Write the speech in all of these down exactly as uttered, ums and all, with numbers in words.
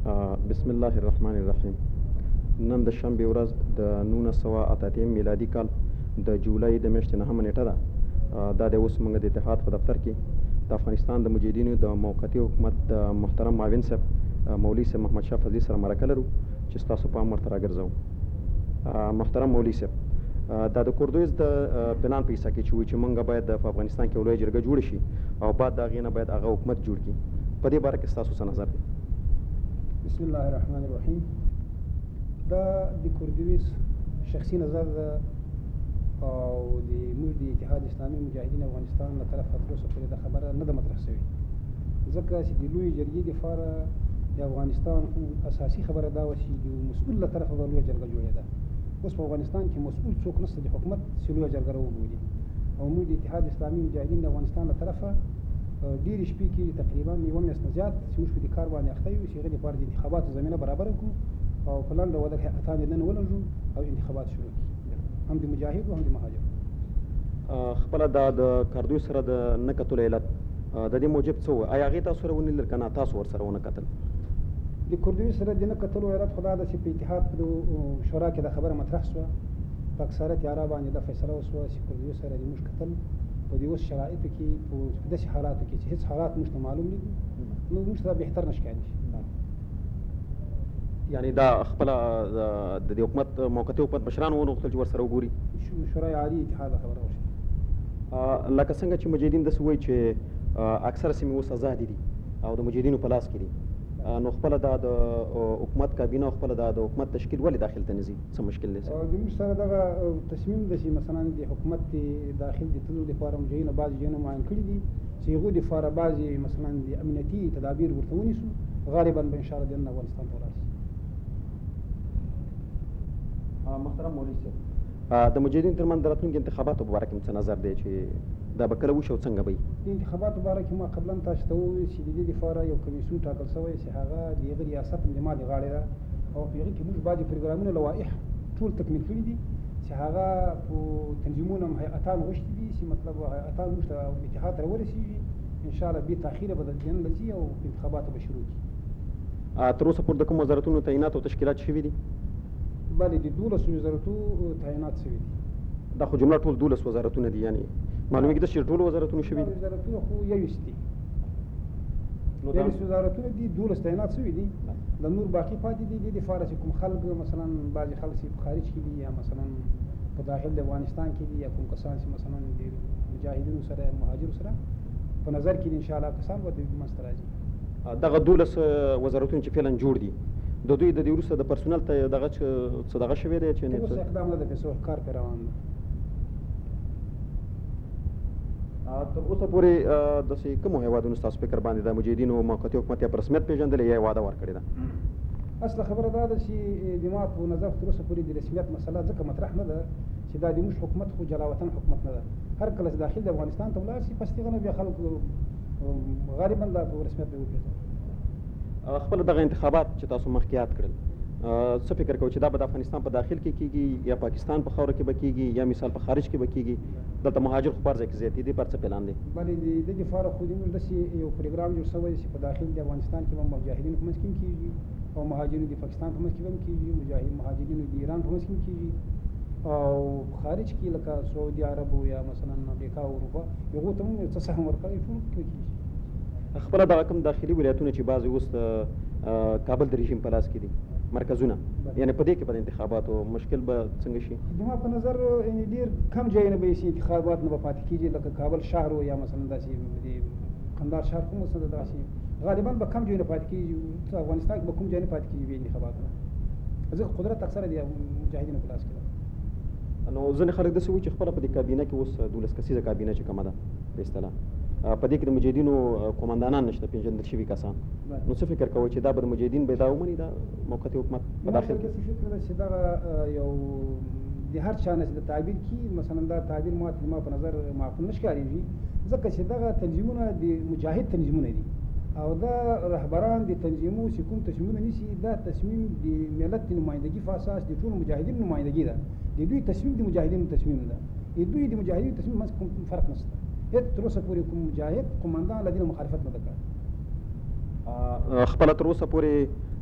بسم الله الرحمن الرحیم. نن د شنبې ورځ د نولس سوه اته اتیا میلادي کال د جولای د میاشتې نهمه نیټه ده. دا د اوس موږ د اتحاد په دفتر کې د افغانستان د مجاهدینو د موقتي حکومت د محترم معاون صاحب مولوي صاحب محمد شاه فضلي سره مرکه لرو چې ستاسو پام ورته راګرځوو. محترم مولوي صاحب، دا د کوردویز د پلان په حصه کې چې وایي چې موږ باید په افغانستان کې یو لویه جرګه جوړه شي او بعد د هغې نه باید هغه حکومت جوړ کړي، په دې باره کې ستاسو څه نظر دی؟ بسم الله الرحمن الرحیم. دا د کوردویز شخصي نظر ده او د موږ د اتحاد اسلامي مجاهدین افغانستان له طرفه تر اوسه پورې دا خبره نه ده مطرح شوې، ځکه چې د لویې جرګې دپاره د افغانستان اساسي خبره دا وه چې د مسؤل له طرفه به لویه جرګه جوړېده. اوس په افغانستان کې مسؤل څوک نشته د حکومت چې لویه جرګه راوبولي، او موږ د اتحاد اسلامي مجاهدین د افغانستان له طرفه ډېرې شپې کې تقریبا یوه میاشت نه زیات چې موږ په دې کار باندې اخته یو چې هغې دپاره د انتخاباتو زمینه برابره کړو او په لنډه وده هیئتان یې نن ولرو او انتخابات شروع کړي، هم د مجاهدو هم د مهاجرو. خپله دا د کاردوی سره د نه کتلو علت د دې موجب څه و؟ آیا هغې تاسو سره ونیدل که نه تاسو ورسره ونه کتل؟ د کوردوي سره د نه کتلو علت خو دا ده چې په اتحاد په شورا کې دا خبره مطرح شوه، په اکثریت یاره باندې دا فیصله وشوه چې کوردوي سره د موږ کتل په دې اوس شرایطو کې په داسې حالاتو کې چې هېڅ حالات موږ ته معلوم نه دي، نو موږ ته دا بهتر نه ښکاري. یعنې دا خپله د دې حکومت موقتي حکومت مشرانو ونه غوښتل چې ورسره وګوري؟ شورای عالي اتحاد خبره وشوه. لکه څنګه چې مجاهدین داسې وایي چې اکثره سیمې اوس ازادې دي او د مجاهدینو په لاس کې دي، نو خپله دا د حکومت کابینه او خپله دا د حکومت تشکیل ولې داخل ته نه ځي؟ څه مشکل دی؟ زموږ سره دغه تصمیم ده چې مثلا د حکومت د داخل د تللو دپاره مجاهدینو بعضې ځایونه معین کړي دي چې هغو دپاره بعضې مثلا د امنیتي تدابیر ورته ونیسو، غالبا به انشاءالله د نن افغانستان ته ولاړ شي. محترم مولوي صاحب، د مجاهدینو ترمنځ د راتلونکي انتخاباتو په باره کې څه نظر دی چې دا به کله وشي او څنګه به وي؟ د انتخاباتو باره کې ما قبلا تاسو ته وویل چې د دې دپاره یو کمیسیون ټاکل شوی چې هغه د هغه ریاست هم زما د غاړې ده او په هغې کې موږ بعضې پروګرامونه لوایح ټول تکمیل کړي دي چې هغه په تنظیمونه هم هیئتان غوښتي دي چې مطلب هیئتان موږ ته اتحاد ته راورسېږي، انشاءالله بې تاخیره به د دې نه ځي او انتخاباتو به شروع کړي. تر اوسه پورې د کوم وزارتونو تعینات او تشکیلات شوي دي؟ بله، د دولسو وزارتو تعینات شوي دي. دا خو جمله ټول دولس وزارتونه دي، یعنې معلومېږي داسې چې ټول وزارتونه شوي دي؟ وزارتونه خو یویشت دي، یویشت وزارتونه دي، دولس تعینات شوي دي، د نور باقي پاتې دي. دې دپاره چې کوم خلک مثلا بعضې خلک چې په خارج کې دي یا مثلا په داخل د افغانستان کې دي یا کوم کسان چې مثلا د مجاهدینو سره مهاجرو سره په نظر کې دي، انشاءالله کسان به د منځته راځي. دغه دولس وزارتونه چې فعلا جوړ دي د دوی د دې وروسته د پرسونل ته دغه څه دغه شوی دی چې اوس اقدام نه ده پیسو کار پرې روان ده. تر اوسه پورې داسې کومو هېوادونو ستاسو فکر باندې د مجاهدینو موقتي حکومت یا په رسمیت پېژندلی یا وعده ورکړې ده؟ اصله خبره دا ده چې د ما په نظر تر اوسه پورې د رسمیت مسله ځکه مطرح نه ده چې دا د موږ حکومت خو جلا وطن حکومت نه ده، هر کله چې داخل د افغانستان ته ولاړ شي پس دغه نه بیا خلکو غالبا دا په رسمیت به وپېژني. خپله دغه انتخابات چې تاسو مخکې یاد کړل، څه فکر کوئ چې دا به د افغانستان په داخل کې کېږي یا پاکستان په خاوره کې به کېږي یا مثال په خارج کې به کېږي؟ دلته مهاجر خو په هر ځای کې زیات دي، دې پر څه پلان دی؟ بلې د دې دپاره خو زموږ داسې یو پروګرام جوړ شوی چې په داخل د افغانستان کې به مجاهدینو په منځ کې هم کېږي او مهاجرینو د پاکستان په منځ کې به هم کېږي، مجاهد مهاجرینو د ایران په منځ کې هم کېږي او خارج کې لکه سعودي عربو یا مثلا امریکا او اروپا هغو ته هم څه سهم ورکوي ټول کېږي. خپله دغه کوم داخلي ولایتونه چې بعضې اوس د کابل د رژیم په لاس کې دي مرکزونه، یعنې په دې کې به د انتخاباتو مشکل به څنګه شي؟ زما په نظر ډېر کم ځایونه به یې انتخابات نه به پاتې کېږي، لکه کابل ښار یا مثلا داسې د کندهار ښار کوم مثلا داسې غالبا به کم ځایونه پاتې کېږي، افغانستان کې به کوم ځای نه پاتې کېږي بې انتخاباتونه، ځکه قدرت اکثره د مجاهدینو په لاس کې ده. نو ځینې خلک داسې وایي چې خپله په دې کابینه کې اوس دولس کسیزه کابینه چې کومه ده په اصطلاح په دې کې د مجاهدینو قومندانان نشته پېژندل شوي کسان، نو څه فکر کوئ چې دا به د مجاهدین به دا ومني دا موقتي حکومت په داخل کې؟ داسې فکر ده چې دغه یو د هر چا نه چې د تعبیر کي مثلا دا تعبیر ما ما په نظر معقول نه ښکارېږي، ځکه چې دغه تنظیمونه د مجاهد تنظیمونه دي او دا رهبران د تنظیمو چې کوم تصمیمونه نیسي دا تصمیم د ملت د نمایندګي په اساس د ټولو مجاهدینو نمایندګي ده، د دوی تصمیم د مجاهدینو تصمیم ده، د دوی د مجاهدینو تصمیم منځ کوم فرق نشته. هېڅ تر اوسه پورې کوم مجاهد قومندان له دې نه مخالفت نه ده کړی. خپله تر اوسه پورې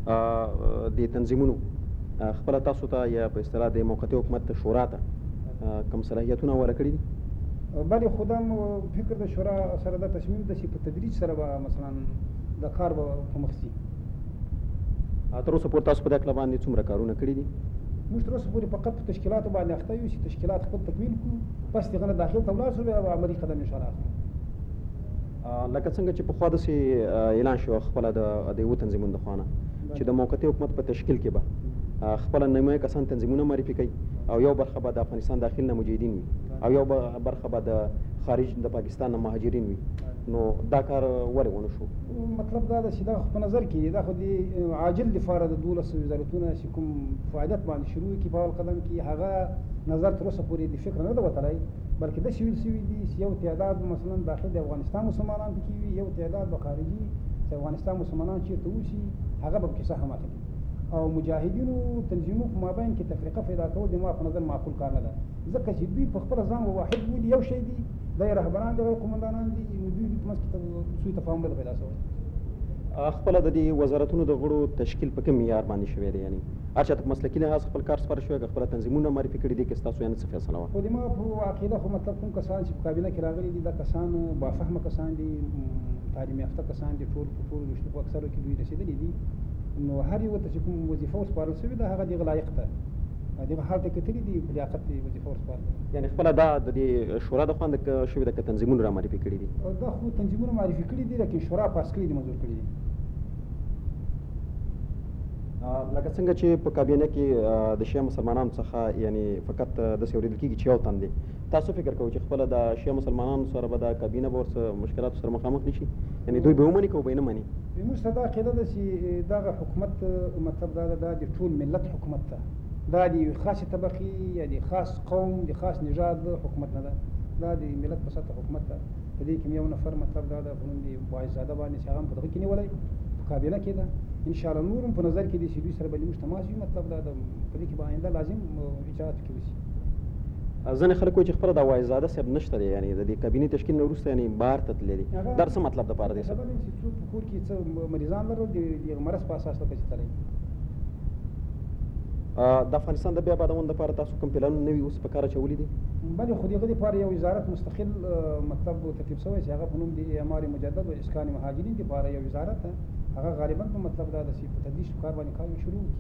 د تنظیمونو خپله تاسو ته یا په اصطلاح د موقتي حکومت شورا ته کوم صلاحیتونه ورکړي دي؟ بلې خو دا فکر د شورا سره دا تصمیم ده چې په تدریج سره به مثلا د کار به په مخ ځي. تر اوسه پورې تاسو په دې اړه باندې څومره کارونه کړي دي؟ موږ تر اوسه پورې فقط په تشکیلاتو باندې اخته یو چې تشکیلات خپل تکمیل کړو، بس دغه نه داخل ته ولاړ شو، بیا به عملي قدم ان شاء الله اخلو. لکه څنګه چې پخوا داسې اعلان شو خپله د یوه تنظیمونو د خوا نه چې د موقتي حکومت په تشکیل کې به خپله نیمایي کسان تنظیمونه معرفي کوي او یو برخه به د افغانستان داخل نه مجاهدین وي او یو برخه به د خارج د پاکستان نه مهاجرین وي، نو دا کار ولې ونه شو؟ مطلب دا ده چې دا په نظر کې دا خو د عاجل لپاره د دولس وزارتونه چې کوم فعالیت باندې شروع کړي په اول قدم کې هغه نظر تر اوسه پورې د فکر نه ده وتلی، بلکې داسې ویل شوي دي چې یو تعداد مثلا داخل د افغانستان مسلمانان پکې وي، یو تعداد به خارجي چې افغانستان مسلمانان چېرته اوسي هغه به پکې سهم اخلي، او مجاهدینو تنظیمونو په مابین کې تفریقه پیدا کول د ما په نظر معقول کار نه ده، ځکه چې دوی په خپله ځان واحد بولي یو شی دي، دا یې رهبران دي غیر قمندانان دي، نو دوی په منځ کې سوء تفاهم نه ده پیدا شوی. خپله د دې وزارتونو د غړو تشکیل په کوم معیار باندې شوی دی؟ یعنې هر چا ته په مسلکي لحاظ خپل کار سپاره شوی که خپله تنظیمونه معرفي کړي دي که ستاسو یعنې څه فیصله وه؟ خو د ما په عقیده خو مطلب کوم کسان چې په کابینه کې راغلي دي دا کسان بافهمه کسان دي، تعلیم یافته کسان دي، ټول په ټولو رشتو په اکثرو کې دوی رسېدلي دي، نو هر یو ته چې کوم وظیفه وسپارل شوې ده هغه دغه لایق ده، دغه حال ته کتلي دي په لیاقت یې وظیفه وسپارله. یعنې خپله دا د دې شورا د خوا نه شوې ده که تنظیمونو را معرفي کړي دي؟ دا خو تنظیمونه معرفي کړي دي لیکن شورا پاس کړي دي، منظور کړي دي. لکه څنګه چې په کابینه کې د شیعه مسلمانانو څخه یعنې فقط داسې اورېدل کېږي چې یو تن دی، تاسو فکر کوئ چې خپله د شیعه مسلمانانو سره به دا کابینه به ورسره مشکلاتو سره مخامخ نه شي؟ یعنې دوی به ومني که به یې نه مني؟ موږ ته دا عقیده ده چې دغه حکومت مطلب دا ده دا د ټول ملت حکومت ده، دا د یوې خاصې طبقې یا د خاص قوم د خاص نژاد حکومت نه ده، دا د ملت په سطح حکومت ده. په دې کې یو نفر مطلب دا ده په نوم د واعظزاده باندې چې هغه هم په دغه کې نیولی په کابینه کې ده، انشاءالله نور هم په نظر کې دي چې دوی سره به موږ تماس وي، مطلب دا ده په دې کې به آینده لازم اجرات پکې وشي. ځینې خلک وایي چې خپله دا واعظزاده صاحب نشته دی، یعنې د دې کابینې تشکیل نه وروسته یعنې بهر ته تللی دی، دا څه مطلب دپاره دی؟ خبر دی چې څوک په کور کې څه مریضان لرل د دغه مرض په اساس لکه چې تللی. د افغانستان د بیا آبادونې لپاره تاسو کوم پلانونه نوي اوس په کار اچولي دي؟ بلې خو د هغه دپاره یو وزارت مستقل مطلب ترتیب شوی چې هغه په نوم د اعمار مجدد و اسکان مهاجرین دپاره یو وزارت ده، هغه غالبا په مطلب دا ده چې په تدریج په کار باندې کار شروع وکړي.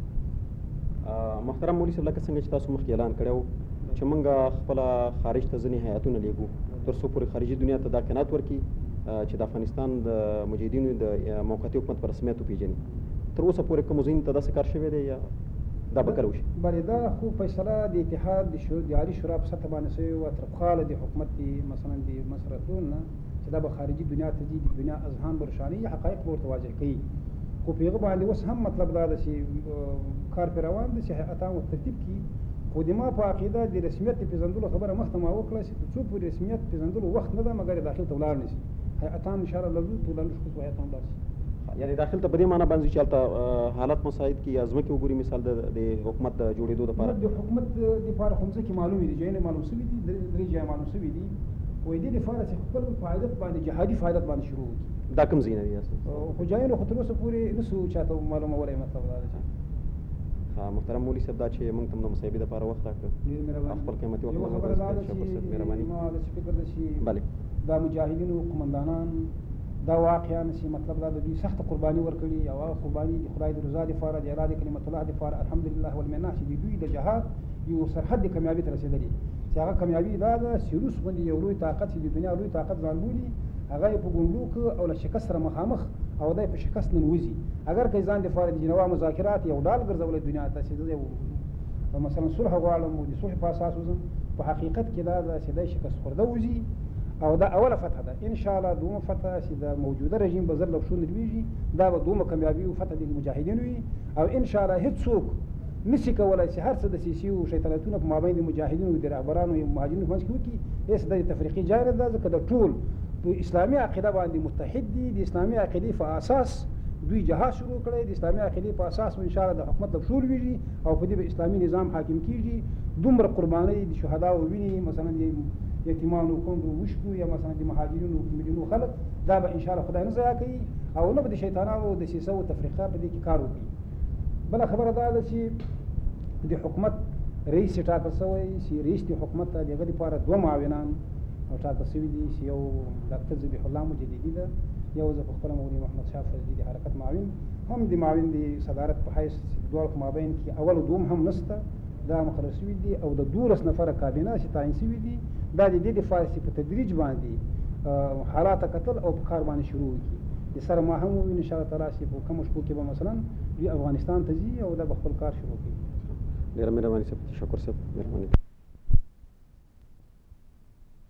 محترم مولوي صاحب لکه څنګه چې تاسو مخکې اعلان کړی و چې موږ خپله خارج ته ځینې هیاتونه لیږو تر څو پورې خارجي دنیا ته دا قناعت ورکړي چې د افغانستان د مجاهدینو د موقتي حکومت په رسمیت وپېژني. تر اوسه پورې کومو ځایونو ته داسې کار شوی دی یا دا به کله وشي؟ بلې دا خو فیصله د اتحاد د عالي شورا په سطح باندې شوې وه تر پخواله د حکومت د مثلا د مصر راتلون نه چې دا به خارجي دنیا ته ځي، د دنیا اذهان به روښانوي، حقایق به ورته واضح کوي، خو په هغه باندې اوس هم مطلب دا ده چې کار پرې روان دی چې هیاتان ورته ترتیب کړي، خو د ما په عقیده د رسمیت د پېژندلو خبره مخته ما وکړه چې څو پورې رسمیت پېژندلو وخت نه ده مګر یې داخل ته ولاړ نه شي، هیاتان انشاءالله لرو ټول لږ خو هیاتان ولاړ شي. یعنې داخل ته په دې معنا باندې چې هلته حالت مساعد کړي یا ځمکې وګوري مثال د حکومت د جوړېدو دپاره؟ د حکومت دپاره خو ځمکې معلومې دي، ځایونه معلوم شوي دي، درې ځایه معلوم شوي دي، وایي دې دپاره چې خپل فعالیت باندې جهادي فعالیت باندې شروع وکړي. دا کوم ځایونه دي؟ خو ځایونه خو تر اوسه پورې نه شو چاته معلومولی، مطلب دا ده چې محترم مولوي صاحب دا چې موږ ته هم د مصاحبې دپاره وخت راکړه، خپل قیمتي وخت یوه خبره دا ده چې ما داسې فکر ده چې دا مجاهدینو قمندانان دا واقعا چې مطلب دا د دوی سخته قرباني ورکړي او هغه قرباني د خدای د رضا دپاره د اعلی د کلمت الله دپاره الحمدلله والمنه چې د دوی د جهاد یو سرحد د کامیابي ته رسېدلي، چې هغه کامیابي دا ده چې روس غوندې یو لوی طاقت چې د دنیا لوی طاقت ځان بولي هغه یې په ګونډو کړه او له شکست سره مخامخ او دی په شکست ننوځي، اگر که ځان دپاره د جنوا مذاکرات یو ډال ګرځولی دنیا ته چې زه مثلا صلح غواړم او د صلح په اساس وځم، په حقیقت کې دا ده چې دی شکست خورده وځي او دا اوله فتح ده، ان شاء الله دومه فتح چې د موجوده رژیم به زر لوښونه لویږي دا به دومه کامیابي او فتح د مجاهدینو وي، او ان شاء الله هېڅوک نشي کولی چې هر څه د سیاسي او شیطنتونه په مابین د مجاهدینو د رهبرانو او مهاجرینو په منځ کې وکړي، هېڅ د تفریقي جای نه ده، ځکه د ټول په اسلامي عقیده باندې متحد دي، د اسلامي عقیدې په اساس دوی جهاد شروع کړی، د اسلامي عقیدې په اساس ان شاء الله د حکومت د شور ویږي او په دې به اسلامي نظام حاکم کیږي. دومره قربانۍ د شهداو ویني مثلا یتیمانو کونډو وشکو یا مثلا د مهاجرینو میلیونو خلک دا به انشاءالله خدای نه ضایع کوي او نه به د شیطانانو دسیسه او تفریقه په دې کې کار وکړي. بله خبره دا ده چې د حکومت رئیس چې ټاکل شوی چې رئیس د حکومت ته د هغه لپاره دوه معاونان ټاکل شوي دي چې یو ډاکټر ذبیح الله مجددي ده، یو زه په خپله مولوي محمد شاه فضلي د حرکت معاون هم د معاون د صدارت په حیث دواړو په مابین کې اول او دوم هم نشته، دا مقرر شوي دي او د دولس نفره کابینه چې تعیین شوي دي دا د دې دپاره چې په تدریج باندې حالات کتل او په کار باندې شروع وکړي. د سره ما هم ووینو انشاءالله تعالی چې په کمو شپو کې به مثلا دوی افغانستان ته ځي او دا به خپل کار شروع کړي. ډېره مهرباني صاحب، تشکر صاحب، مهرباني.